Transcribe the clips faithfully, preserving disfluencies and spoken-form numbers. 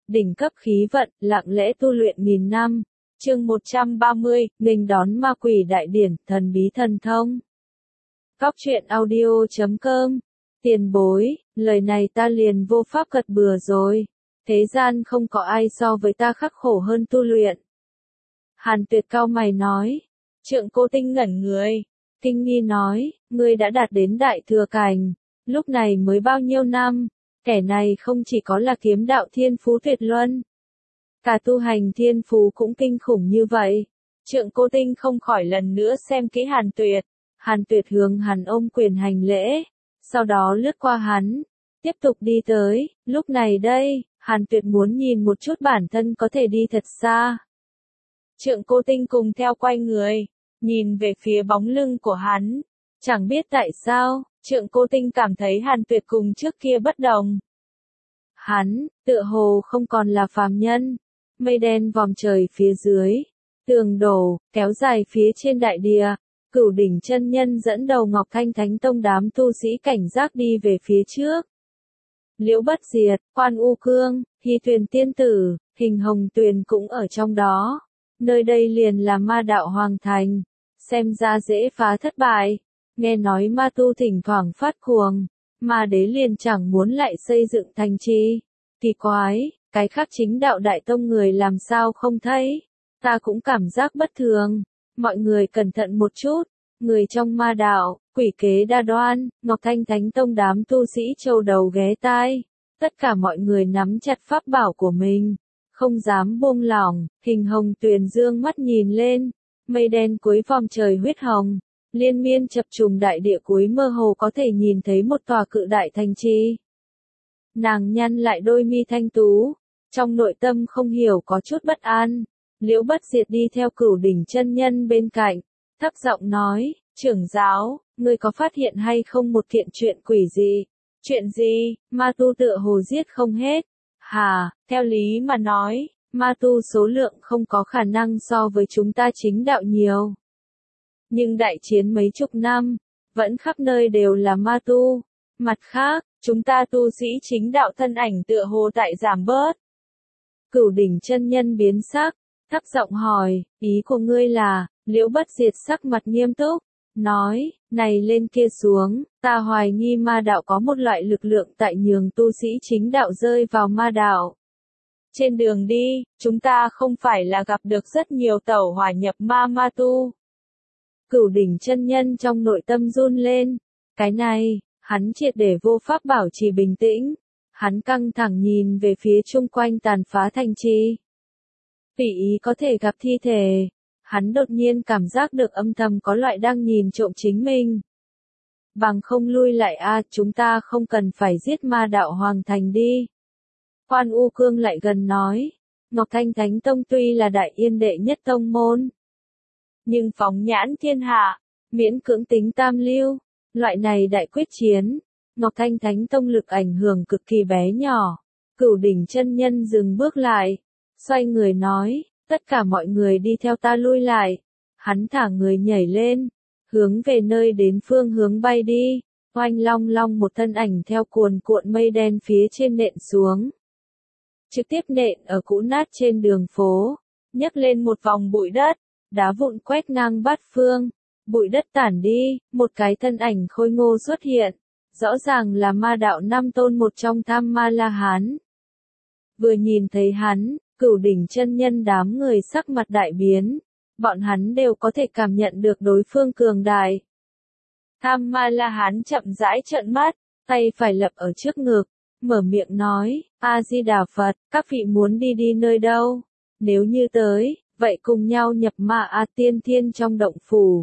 đỉnh cấp khí vận, lặng lẽ tu luyện nghìn năm. Chương một trăm ba mươi, nghênh đón ma quỷ đại điển, thần bí thần thông. Góc truyện audio chấm com. Tiền bối, lời này ta liền vô pháp gật bừa rồi. Thế gian không có ai so với ta khắc khổ hơn tu luyện. Hàn Tuyệt cau mày nói. Trượng Cô Tinh ngẩn người. Kinh nghi nói, ngươi đã đạt đến đại thừa cảnh. Lúc này mới bao nhiêu năm, kẻ này không chỉ có là kiếm đạo thiên phú tuyệt luân. Cả tu hành thiên phú cũng kinh khủng như vậy. Trượng Cô Tinh không khỏi lần nữa xem kỹ Hàn Tuyệt. Hàn Tuyệt hướng hắn ôm quyền hành lễ. Sau đó lướt qua hắn. Tiếp tục đi tới, lúc này đây, Hàn Tuyệt muốn nhìn một chút bản thân có thể đi thật xa. Trượng Cô Tinh cùng theo quay người, nhìn về phía bóng lưng của hắn. Chẳng biết tại sao, Trượng Cô Tinh cảm thấy Hàn Tuyệt cùng trước kia bất đồng. Hắn, tựa hồ không còn là phàm nhân. Mây đen vòm trời phía dưới, tường đổ, kéo dài phía trên đại địa. Cửu đỉnh chân nhân dẫn đầu Ngọc Thanh Thánh Tông đám tu sĩ cảnh giác đi về phía trước. Liễu Bất Diệt, Quan U Cương, Hy Tuyền Tiên Tử, Hình Hồng Tuyền cũng ở trong đó. Nơi đây liền là ma đạo hoàng thành. Xem ra dễ phá thất bại. Nghe nói ma tu thỉnh thoảng phát cuồng. Ma đế liền chẳng muốn lại xây dựng thành trì. Kỳ quái, cái khác chính đạo đại tông người làm sao không thấy. Ta cũng cảm giác bất thường. Mọi người cẩn thận một chút. Người trong ma đạo, quỷ kế đa đoan, Ngọc Thanh Thánh Tông đám tu sĩ châu đầu ghé tai. Tất cả mọi người nắm chặt pháp bảo của mình. Không dám buông lỏng. Hình Hồng Tuyền dương mắt nhìn lên. Mây đen cuối vòm trời huyết hồng. Liên miên chập trùng đại địa cuối mơ hồ có thể nhìn thấy một tòa cự đại thành trì. Nàng nhăn lại đôi mi thanh tú. Trong nội tâm không hiểu có chút bất an. Liễu Bất Diệt đi theo Cửu đỉnh chân nhân bên cạnh. Thấp giọng nói, trưởng giáo, ngươi có phát hiện hay không một kiện chuyện quỷ gì? Chuyện gì? Ma tu tựa hồ giết không hết. Hà, theo lý mà nói, ma tu số lượng không có khả năng so với chúng ta chính đạo nhiều. Nhưng đại chiến mấy chục năm, vẫn khắp nơi đều là ma tu. Mặt khác, chúng ta tu sĩ chính đạo thân ảnh tựa hồ tại giảm bớt. Cửu đỉnh chân nhân biến sắc, thấp giọng hỏi, ý của ngươi là? Liễu Bất Diệt sắc mặt nghiêm túc, nói, này lên kia xuống, ta hoài nghi ma đạo có một loại lực lượng tại nhường tu sĩ chính đạo rơi vào ma đạo. Trên đường đi, chúng ta không phải là gặp được rất nhiều tẩu hỏa nhập ma ma tu. Cửu đỉnh chân nhân trong nội tâm run lên, cái này, hắn triệt để vô pháp bảo trì bình tĩnh. Hắn căng thẳng nhìn về phía chung quanh tàn phá thành trì. Tùy ý có thể gặp thi thể. Hắn đột nhiên cảm giác được âm thầm có loại đang nhìn trộm chính mình. Bằng không lui lại a, chúng ta không cần phải giết ma đạo hoàng thành đi. Quan U Cương lại gần nói. Ngọc Thanh Thánh Tông tuy là đại yên đệ nhất tông môn. Nhưng phóng nhãn thiên hạ, miễn cưỡng tính tam lưu. Loại này đại quyết chiến. Ngọc Thanh Thánh Tông lực ảnh hưởng cực kỳ bé nhỏ. Cửu đỉnh chân nhân dừng bước lại. Xoay người nói. Tất cả mọi người đi theo ta lui lại. Hắn thả người nhảy lên. Hướng về nơi đến phương hướng bay đi. Oanh long long một thân ảnh theo cuồn cuộn mây đen phía trên nện xuống. Trực tiếp nện ở cũ nát trên đường phố. Nhấc lên một vòng bụi đất. Đá vụn quét ngang bát phương. Bụi đất tản đi. Một cái thân ảnh khôi ngô xuất hiện. Rõ ràng là ma đạo năm tôn một trong Tham Ma La Hán. Vừa nhìn thấy hắn. Cửu đỉnh chân nhân đám người sắc mặt đại biến. Bọn hắn đều có thể cảm nhận được đối phương cường đại. Tham Ma La Hán chậm rãi trợn mắt, tay phải lập ở trước ngực, mở miệng nói, A-di-đà Phật, các vị muốn đi đi nơi đâu? Nếu như tới, vậy cùng nhau nhập ma A Tiên Thiên trong động phủ.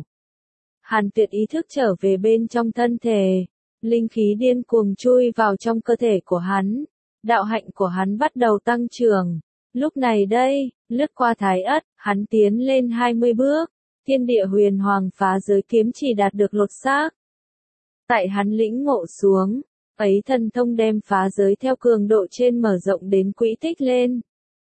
Hàn Tuyệt ý thức trở về bên trong thân thể. Linh khí điên cuồng chui vào trong cơ thể của hắn. Đạo hạnh của hắn bắt đầu tăng trưởng. Lúc này đây, lướt qua Thái Ất, hắn tiến lên hai mươi bước, thiên địa huyền hoàng phá giới kiếm chỉ đạt được lột xác. Tại hắn lĩnh ngộ xuống, ấy thần thông đem phá giới theo cường độ trên mở rộng đến quỹ tích lên.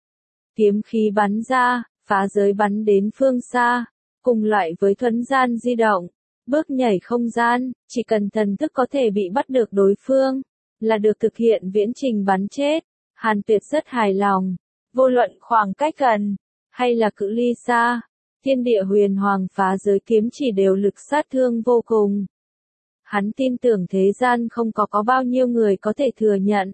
Kiếm khí bắn ra, phá giới bắn đến phương xa, cùng loại với thuấn gian di động, bước nhảy không gian, chỉ cần thần thức có thể bị bắt được đối phương, là được thực hiện viễn trình bắn chết. Hàn Tuyệt rất hài lòng, vô luận khoảng cách gần, hay là cự ly xa, thiên địa huyền hoàng phá giới kiếm chỉ đều lực sát thương vô cùng. Hắn tin tưởng thế gian không có có bao nhiêu người có thể thừa nhận.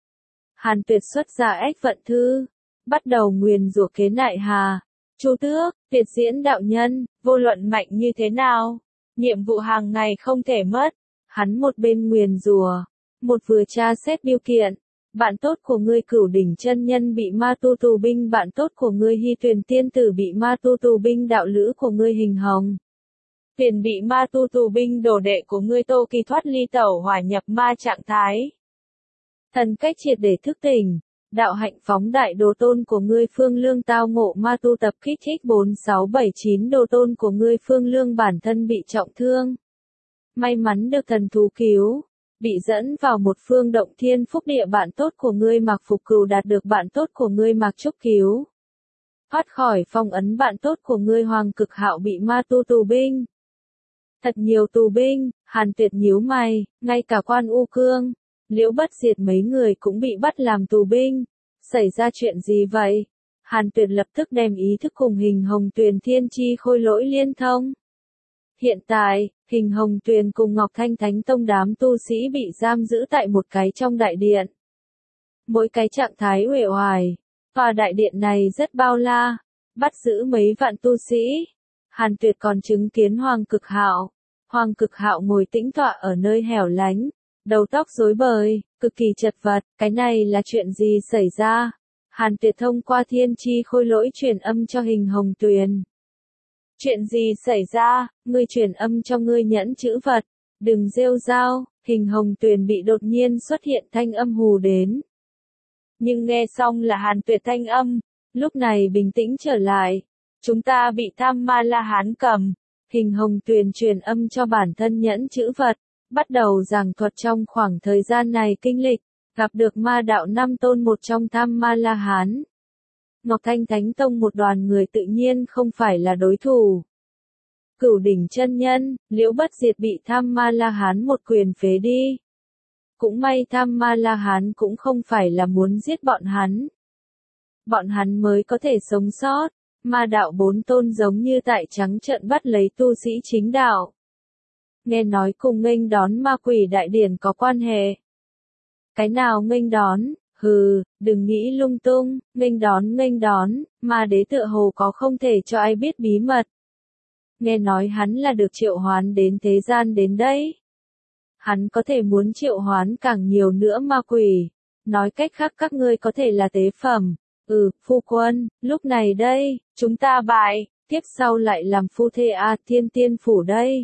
Hàn Tuyệt xuất ra ách vận thư, bắt đầu nguyền rủa Kế Nại Hà, Chu Tước, Tuyệt Diễn đạo nhân, vô luận mạnh như thế nào, nhiệm vụ hàng ngày không thể mất. Hắn một bên nguyền rủa, một vừa tra xét biêu kiện. Bạn tốt của ngươi Cửu Đỉnh chân nhân bị ma tu tù binh, bạn tốt của ngươi Hy Tuyền tiên tử bị ma tu tù binh, đạo lữ của ngươi Hình Hồng Tuyền bị ma tu tù binh, đồ đệ của ngươi Tô Kỳ thoát ly tẩu hỏa nhập ma trạng thái. Thần cách triệt để thức tỉnh, đạo hạnh phóng đại, đồ tôn của ngươi Phương Lương tao ngộ ma tu tập kích thích bốn sáu bảy chín, đồ tôn của ngươi Phương Lương bản thân bị trọng thương. May mắn được thần thú cứu, bị dẫn vào một phương động thiên phúc địa, bạn tốt của ngươi Mạc Phục Cửu đạt được bạn tốt của ngươi Mạc Trúc cứu. Thoát khỏi phong ấn, bạn tốt của ngươi Hoàng Cực Hạo bị ma tu tù binh. Thật nhiều tù binh, Hàn Tuyệt nhíu mày, ngay cả Quan U Cương, Liễu Bất Diệt mấy người cũng bị bắt làm tù binh. Xảy ra chuyện gì vậy? Hàn Tuyệt lập tức đem ý thức cùng Hình Hồng Tuyền thiên chi khôi lỗi liên thông. Hiện tại, Hình Hồng Tuyền cùng Ngọc Thanh Thánh Tông đám tu sĩ bị giam giữ tại một cái trong đại điện. Mỗi cái trạng thái uể oải, tòa đại điện này rất bao la, bắt giữ mấy vạn tu sĩ. Hàn Tuyệt còn chứng kiến Hoàng Cực Hạo. Hoàng Cực Hạo ngồi tĩnh tọa ở nơi hẻo lánh, đầu tóc rối bời, cực kỳ chật vật. Cái này là chuyện gì xảy ra? Hàn Tuyệt thông qua thiên chi khôi lỗi truyền âm cho Hình Hồng Tuyền. Chuyện gì xảy ra? Ngươi truyền âm cho ngươi nhẫn chữ vật, đừng rêu rao. Hình Hồng Tuyền bị đột nhiên xuất hiện thanh âm hù đến. Nhưng nghe xong là Hàn Tuyệt thanh âm, lúc này bình tĩnh trở lại. Chúng ta bị Tham Ma La Hán cầm. Hình Hồng Tuyền truyền âm cho bản thân nhẫn chữ vật, bắt đầu giảng thuật trong khoảng thời gian này kinh lịch, gặp được ma đạo năm tôn một trong Tham Ma La Hán. Ngọc Thanh Thánh Tông một đoàn người tự nhiên không phải là đối thủ. Cửu Đỉnh chân nhân, Liễu Bất Diệt bị Tham Ma La Hán một quyền phế đi. Cũng may Tham Ma La Hán cũng không phải là muốn giết bọn hắn. Bọn hắn mới có thể sống sót. Ma đạo bốn tôn giống như tại trắng trợn bắt lấy tu sĩ chính đạo. Nghe nói cùng nghênh đón ma quỷ đại điển có quan hệ. Cái nào nghênh đón? Hừ, đừng nghĩ lung tung, nghênh đón nghênh đón, ma đế tựa hồ có không thể cho ai biết bí mật. Nghe nói hắn là được triệu hoán đến thế gian đến đấy. Hắn có thể muốn triệu hoán càng nhiều nữa ma quỷ. Nói cách khác các ngươi có thể là tế phẩm. Ừ, phu quân, lúc này đây, chúng ta bại, tiếp sau lại làm phu thê A Thiên Tiên Phủ đây.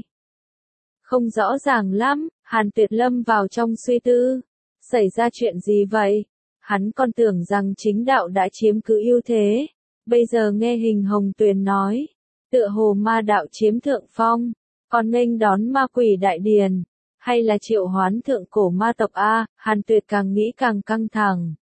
Không rõ ràng lắm, Hàn Tuyệt lâm vào trong suy tư. Xảy ra chuyện gì vậy? Hắn còn tưởng rằng chính đạo đã chiếm cứ ưu thế. Bây giờ nghe Hình Hồng Tuyền nói, tựa hồ ma đạo chiếm thượng phong, còn nghênh đón ma quỷ đại điền, hay là triệu hoán thượng cổ ma tộc A, Hàn Tuyệt càng nghĩ càng căng thẳng.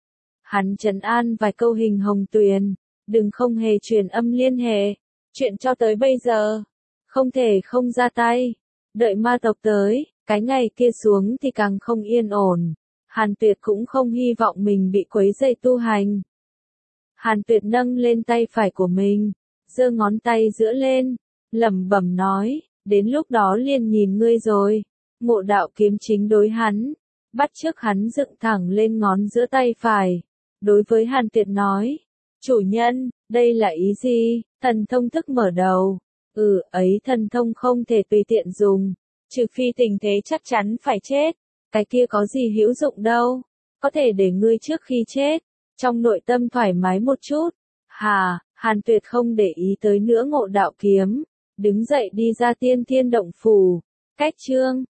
Hắn trấn an vài câu Hình Hồng Tuyền, đừng không hề truyền âm liên hệ, chuyện cho tới bây giờ, không thể không ra tay, đợi ma tộc tới, cái ngày kia xuống thì càng không yên ổn. Hàn Tuyệt cũng không hy vọng mình bị quấy rầy tu hành. Hàn Tuyệt nâng lên tay phải của mình, giơ ngón tay giữa lên, lẩm bẩm nói, đến lúc đó liền nhìn ngươi rồi. Ngộ đạo kiếm chính đối hắn, bắt chước hắn dựng thẳng lên ngón giữa tay phải. Đối với Hàn Tuyệt nói, chủ nhân, đây là ý gì? Thần thông thức mở đầu. Ừ, ấy thần thông không thể tùy tiện dùng, trừ phi tình thế chắc chắn phải chết. Cái kia có gì hữu dụng đâu, có thể để ngươi trước khi chết, trong nội tâm thoải mái một chút. Hà, Hàn Tuyệt không để ý tới nữa ngộ đạo kiếm, đứng dậy đi ra Tiên Thiên Động Phủ. Cách chương